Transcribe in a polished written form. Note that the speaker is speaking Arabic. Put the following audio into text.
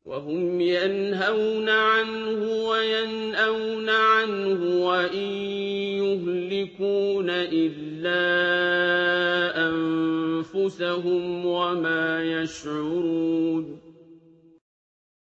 وَهُمْ يَنْهَوْنَ عَنْهُ وَيَنْأَوْنَ عَنْهُ وَإِن يُهْلِكُونَ إِلَّا أَنفُسَهُمْ وَمَا يَشْعُرُونَ